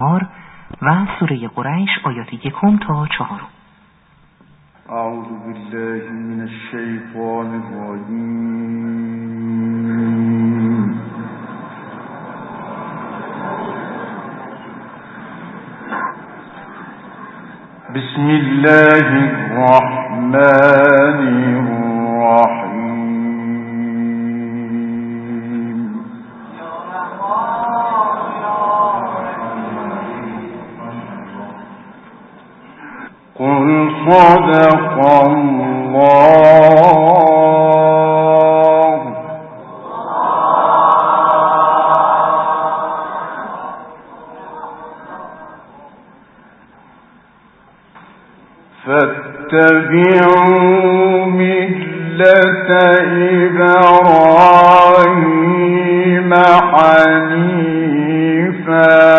و سوره قریش آیات 1 تا 4. اعوذ بالله من الشیطان الرجیم. بسم الله الرحمن الرحیم. قل صدق الله. فاتبعوا ملة إبراهيم حنيفا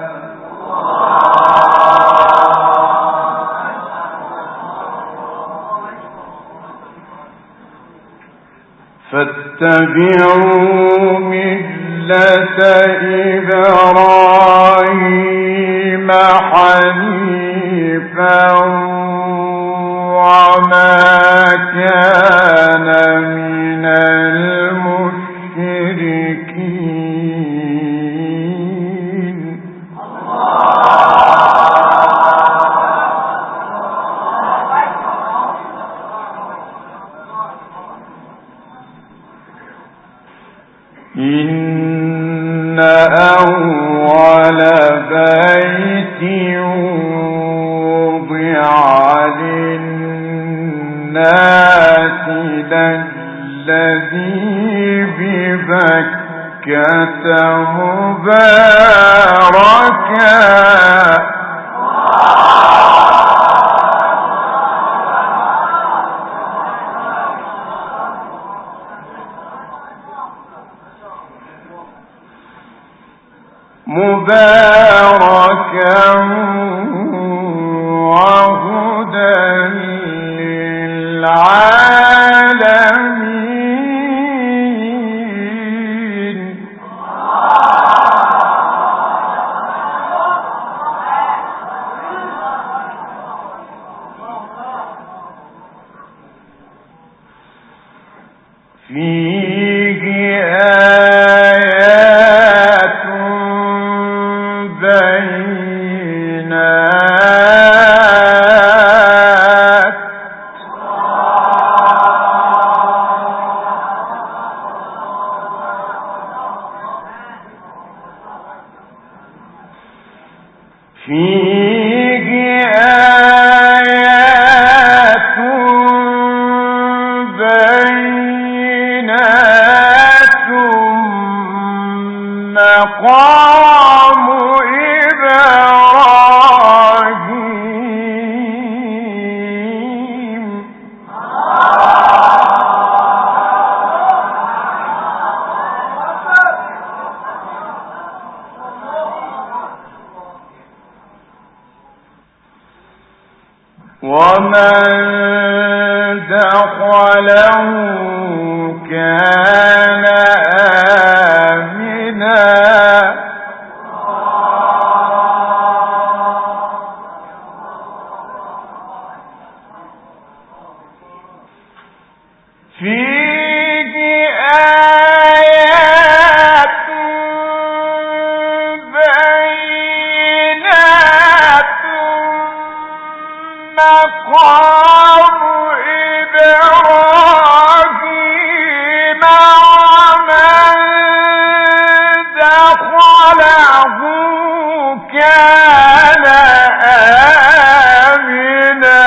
وما كان من المشركين. إن أول بيت وضع للناس للذي ببكة مباركا وهدى للعالمين. فيه آيات بينات مقام إبراهيم. ومن دخله كان آمنا. فيه آيات بينات مقام إبراهيم ومن دخله كان آمنا.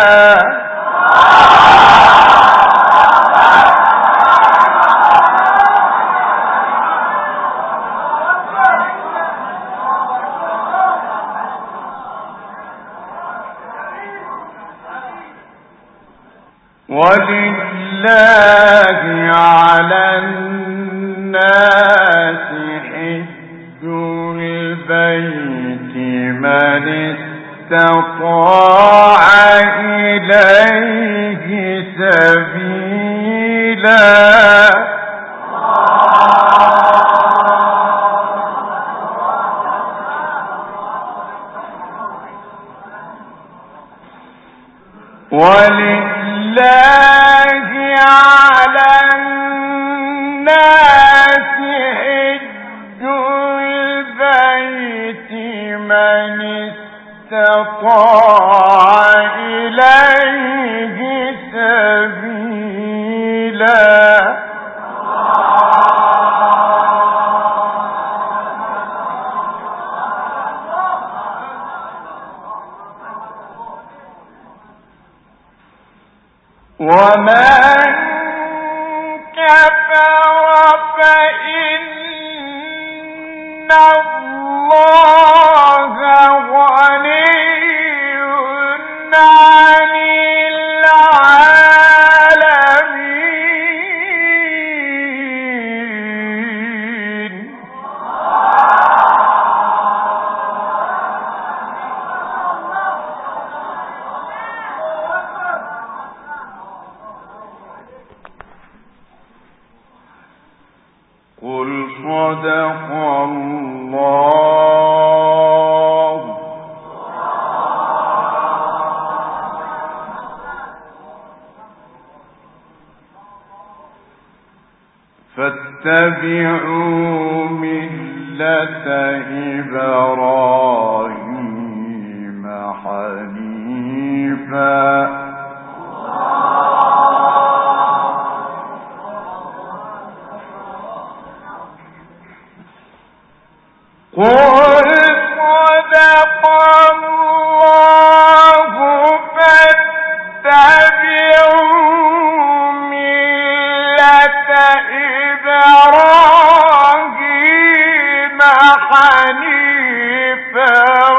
ولله على الناس حج البيت من استطاع إليه سبيلا. ولله على الناس حج البيت من استطاع إليه سبيلا ومن كفر فإن الله غني عن العالمين قل صدق الله فاتبعوا ملة إبراهيم حنيفا قل صدق الله فاتبعوا ملة إبراهيم حنيفا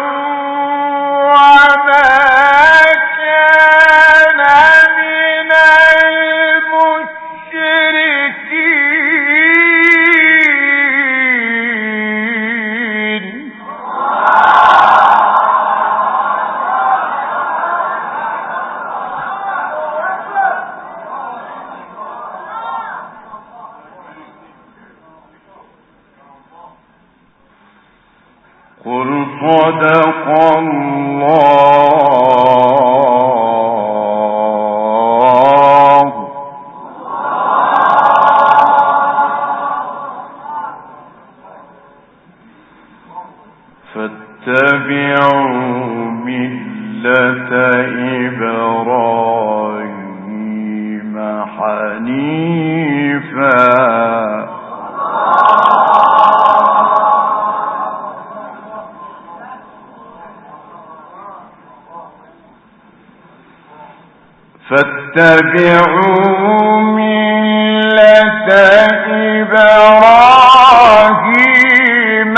وما كان من المشركين قل صدق الله فاتبعوا ملة إبراهيم حنيفا فاتبعوا ملة إبراهيم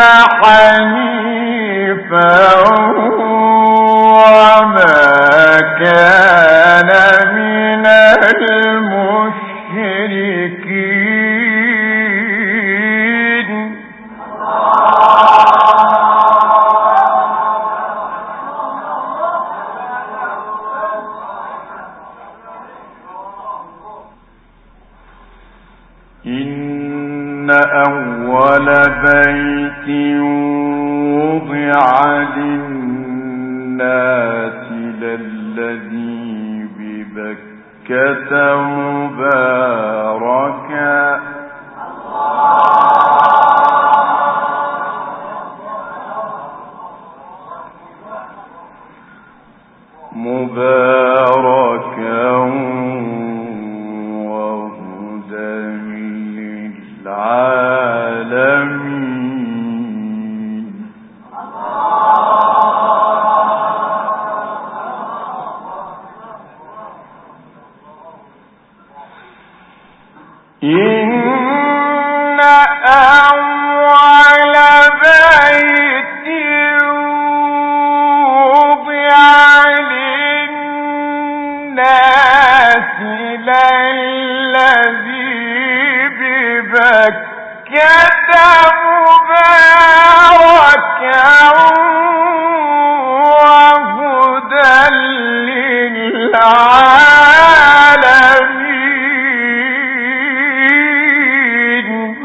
حنيفا وما كان من المشركين إن أول بيت وضع للناس للذي ببكة مباركا وهدى للعالمين إن أول بيت وضع للناس للذي ببكة مباركا وهدى للعالمين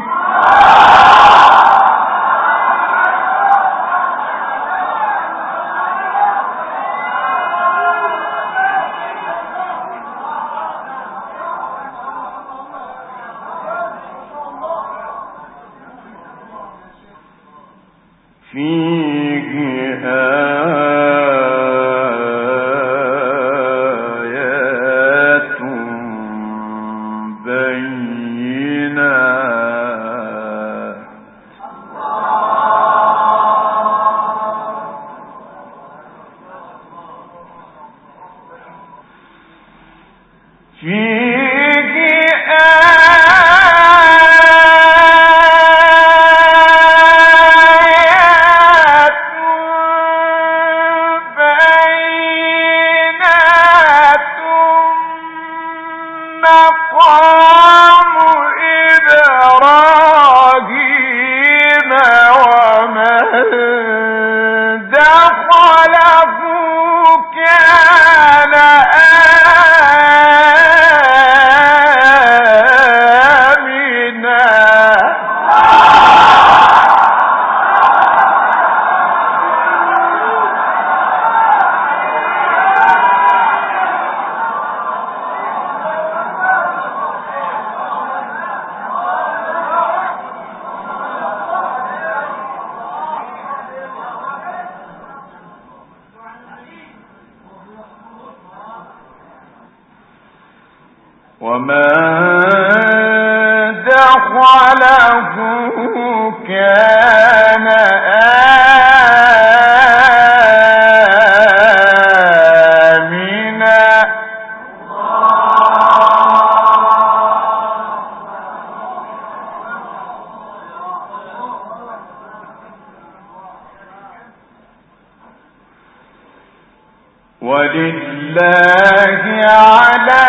ولله على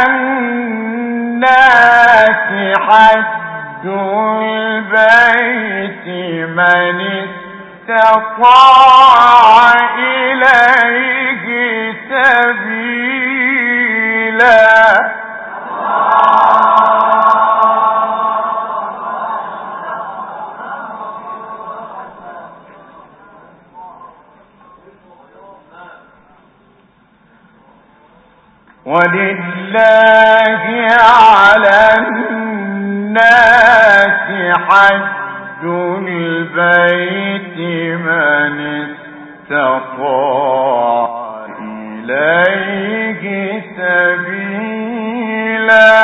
الناس حج البيت من استطاع إليه سبيلا ولله على الناس حج البيت من استطاع إليه سبيلا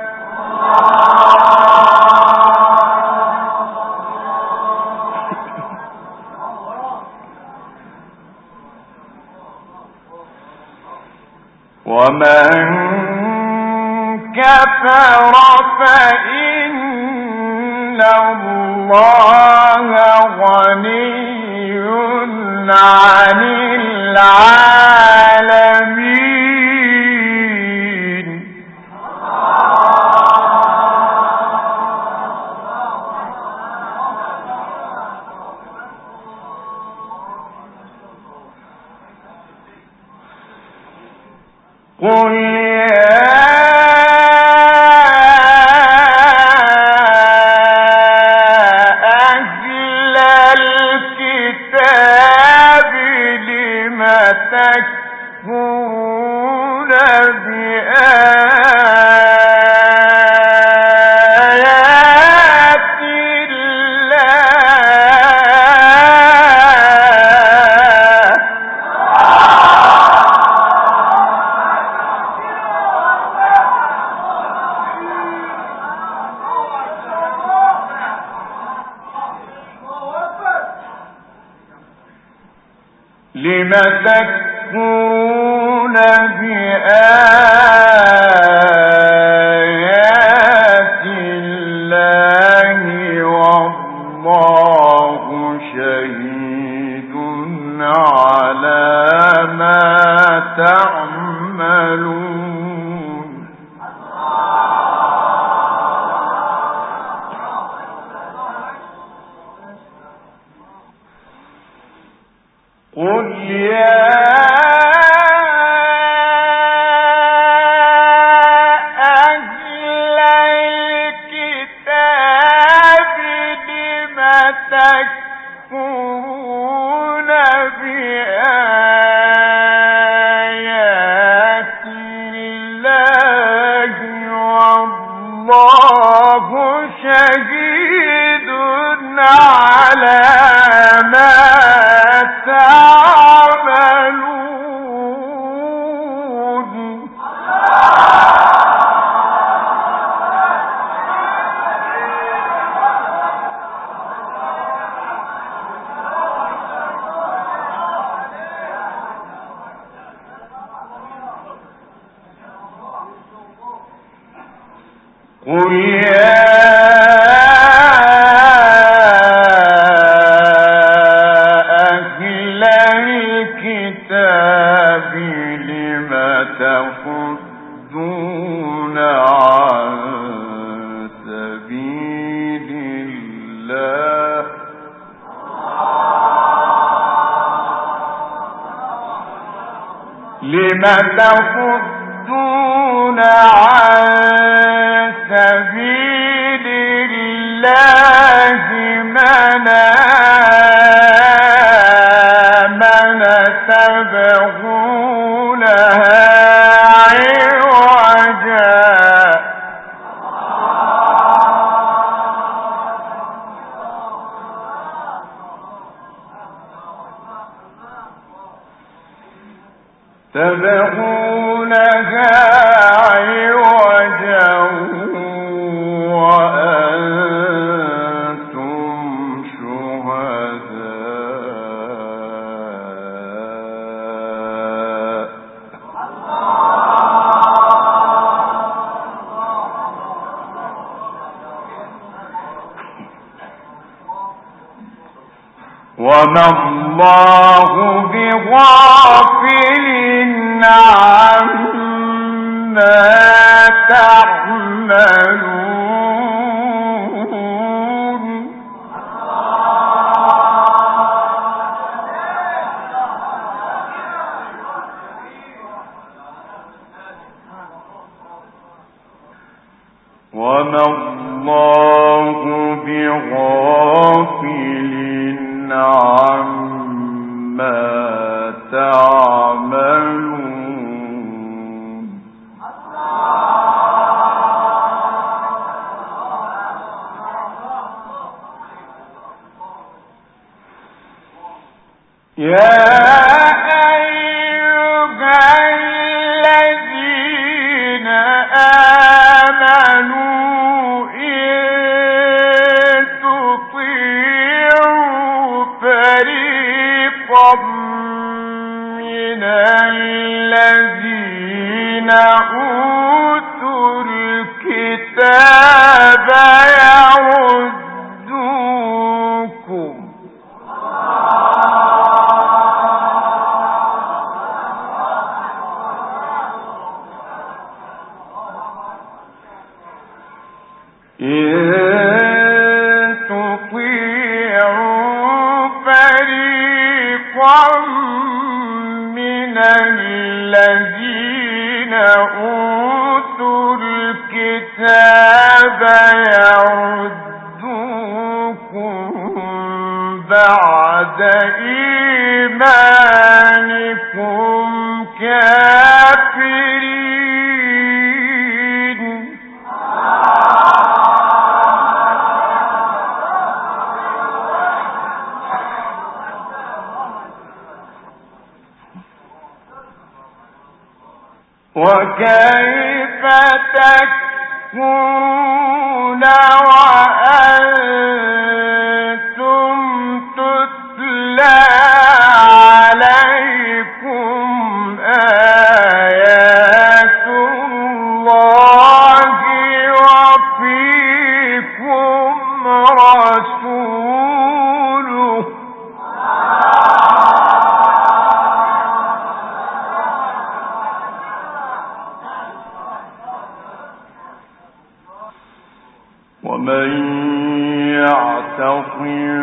ومن كفر فإن الله غني عن العالمين قل يا أهل الكتاب لم تكفرون بآيات لم تكفرون بآيات الله والله شهيد على ما تعملون قل يا أهل الكتاب لم تكفرون بآيات الله والله شهيد على ما تعملون قل يا أهل الكتاب لم تصدون عن سبيل الله من آمن تبغونها عوجا وأنتم شهداء وما الله بغافل عما تعملون وما الله بغافل عما تعملون يا أيها الذين آمنوا إن تطيعوا فريقا من الذين أوتوا الكتاب يردوكم من الذين أوتوا الكتاب يردوكم بعد إيمانكم كافرين وكيف تكفرون وأنتم تتلى عليكم آيات الله وفيكم رسوله ومن يعتصم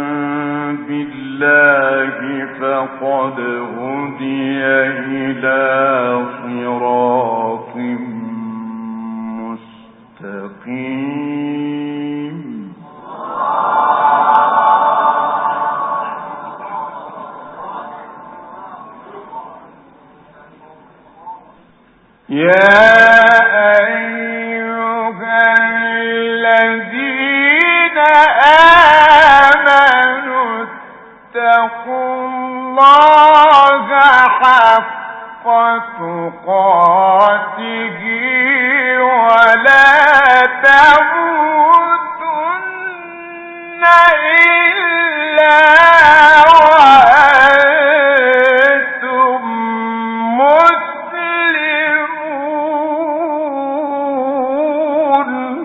بالله فقد هدي إلى صراط مستقيم يا أيها الذين آمنوا اتقوا الله حق تقاته ولا تموتن إلا وأنتم مسلمون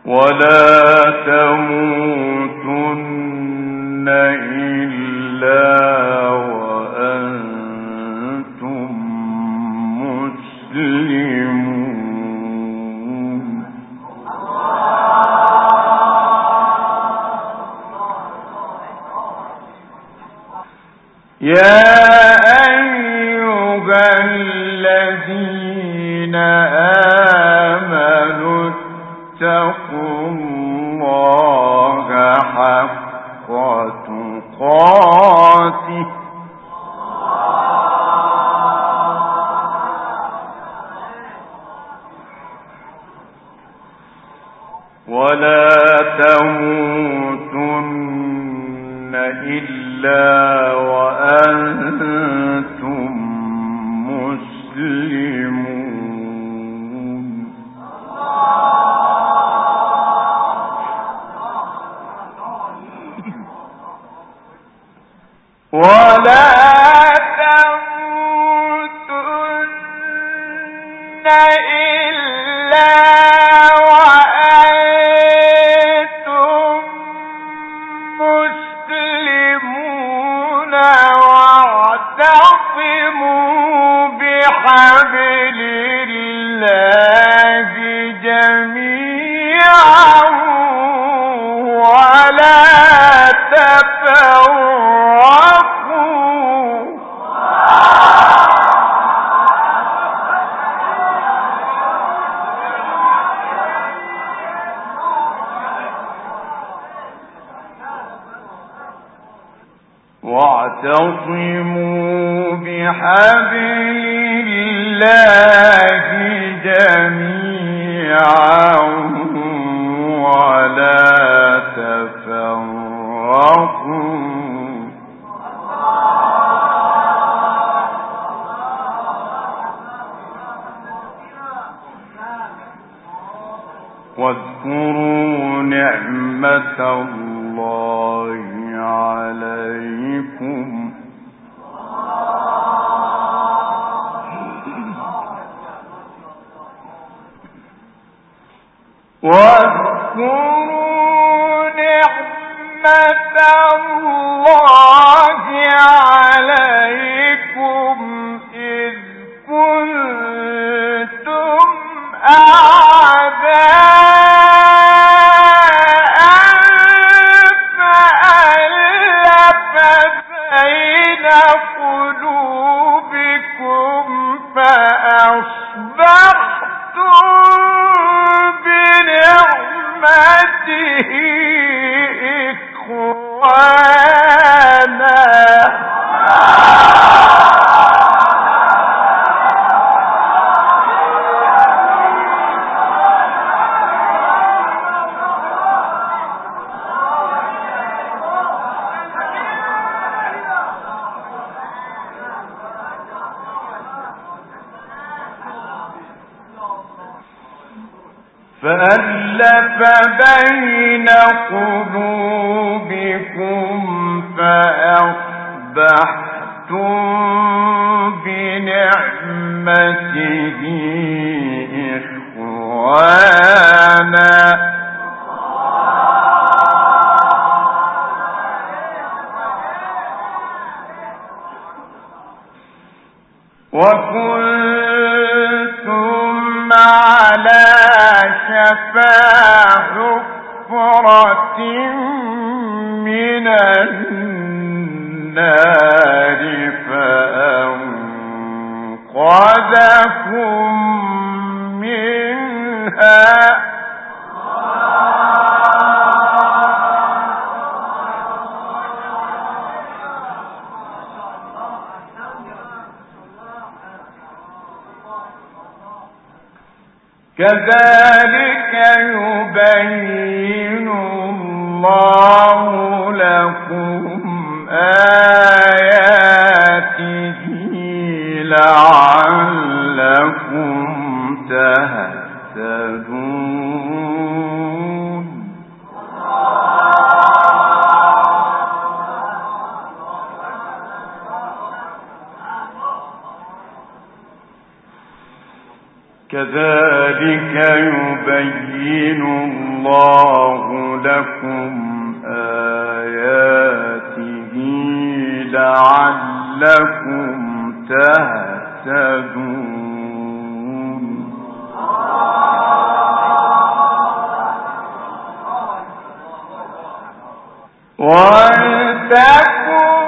ولا تموتن إلا وأنتم مسلمون. يا أيها الذين آمنوا اتقوا الله حق تقاته ولا تموتن إلا وأنتم مسلمون. ولا تموتن إلا وأنتم مسلمون واعتصموا بحبل الله جميعا ولا تفرقوا. واعتصموا بحبل الله جميعا ولا تفرقوا. واذكروا نعمة الله عليكم واذكروا نعمة الله عليكم إذ كنتم أعداء فألف بين قلوبكم فأصبحتم بنعمته إخوانا. فألف بين قلوبكم فأصبحتم بنعمته إخوانا. وكنتم على شفا حفرة من النار فأنقذكم منها. كذلك يبين الله لكم آياته لعلكم تهتدون. كذلك يبين الله لكم آياته لعلكم تهتدون. وَلْتَكُن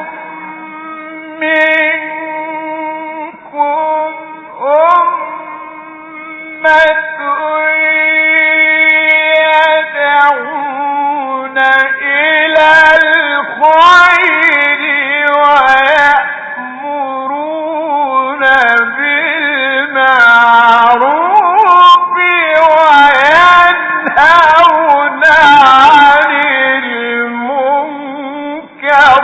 مِّنكُمْ أُمَّةٌ يَدْعُونَ إِلَى الْخَيْرِ وَيَأْمُرُونَ بِالْمَعْرُوفِ وَيَنْهَوْنَ عَنِ الْمُنكَرِ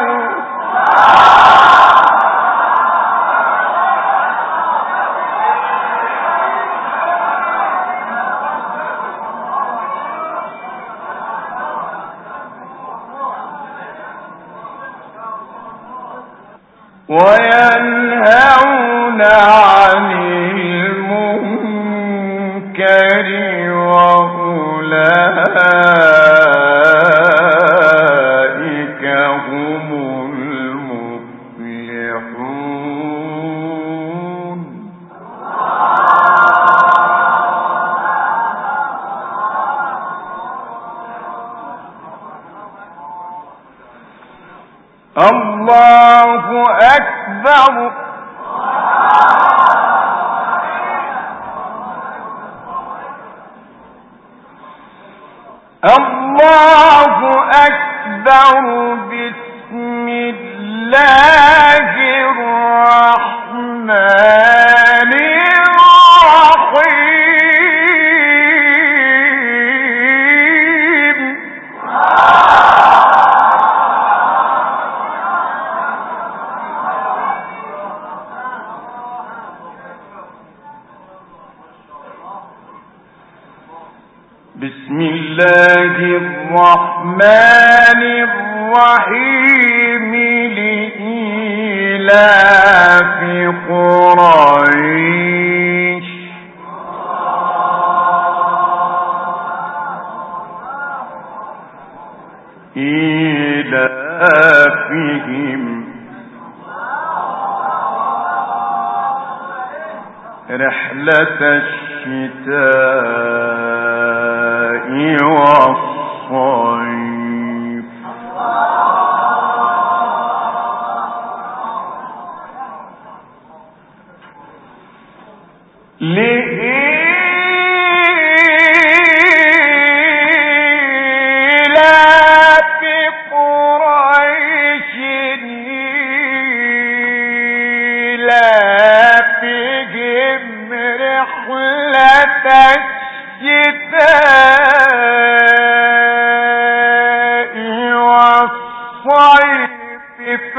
وَأُولَئِكَ هُمُ الْمُفْلِحُونَ. الله أكبر. الله أكبر. بسم الله الرحمن الرحيم. بسم الله الرحمن الرحيم. لإيلاف قريش إيلافهم رحلة الشتاء والصيف. لإيلاف قريش إيلافهم رحلة الشتاء والصيف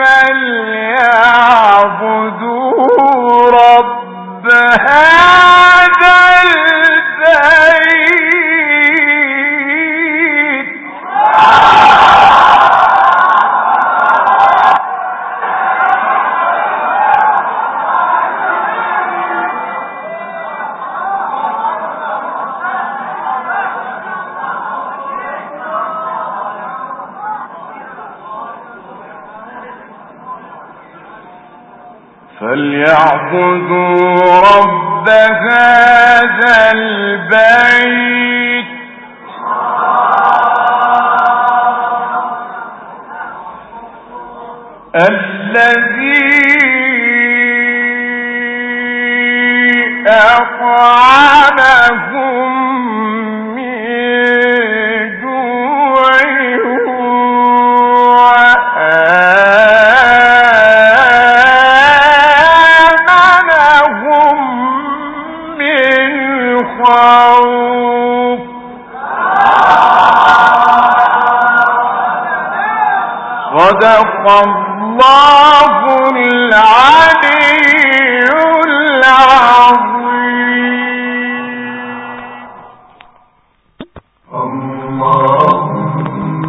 فليعبدوا رب هذا البيت. فليعبدوا رب هذا البيت الذي أطعمهم من جوع وآمنهم من خوف. صدق الله العظيم.